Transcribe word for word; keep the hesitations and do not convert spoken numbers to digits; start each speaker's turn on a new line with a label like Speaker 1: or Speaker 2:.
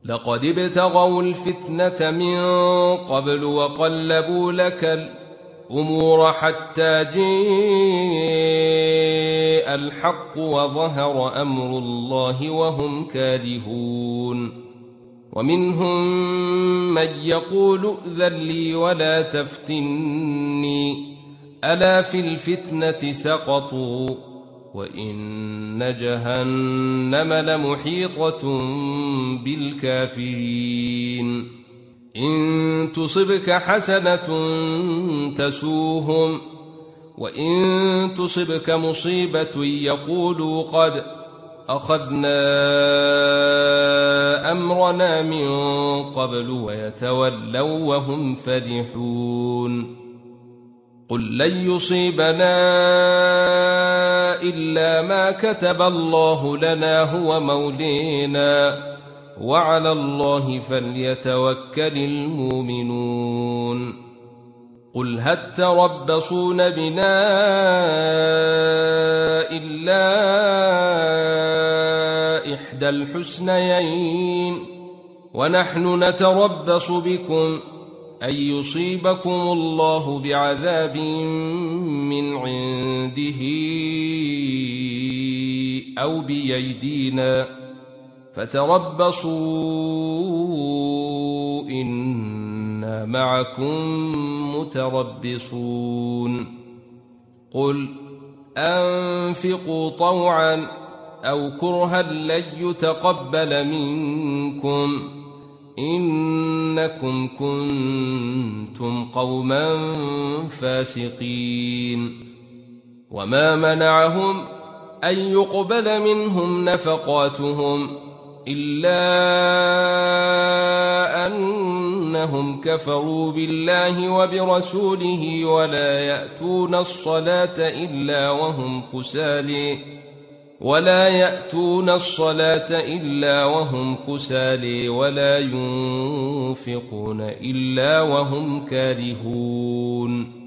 Speaker 1: لقد ابتغوا الفتنة من قبل وقلبوا لك الأمور حتى جاء الحق وظهر أمر الله وهم كارهون. ومنهم من يقول ائذن لي ولا تفتني ألا في الفتنة سقطوا وإن جهنم لمحيطة بالكافرين. إن تصبك حسنة تسوهم وإن تصبك مصيبة يقولوا قد أخذنا أمرنا من قبل ويتولوا وهم فرحون. قل لن يصيبنا إلا ما كتب الله لنا هو مولينا وعلى الله فليتوكل المؤمنون. قل هل تربصون بنا إلا إحدى الحسنيين ونحن نتربص بكم أن يصيبكم الله بعذاب من عنده أو بأيدينا فتربصوا إنا معكم متربصون. قل أنفقوا طوعا أو كرها لن يتقبل منكم إنكم كنتم قوما فاسقين. وما منعهم أن يقبل منهم نفقاتهم إلا أنهم كفروا بالله وبرسوله ولا يأتون الصلاة إلا وهم كسالى ولا يأتون الصلاة إلا وهم كسالى ولا ينفقون إلا وهم كارهون.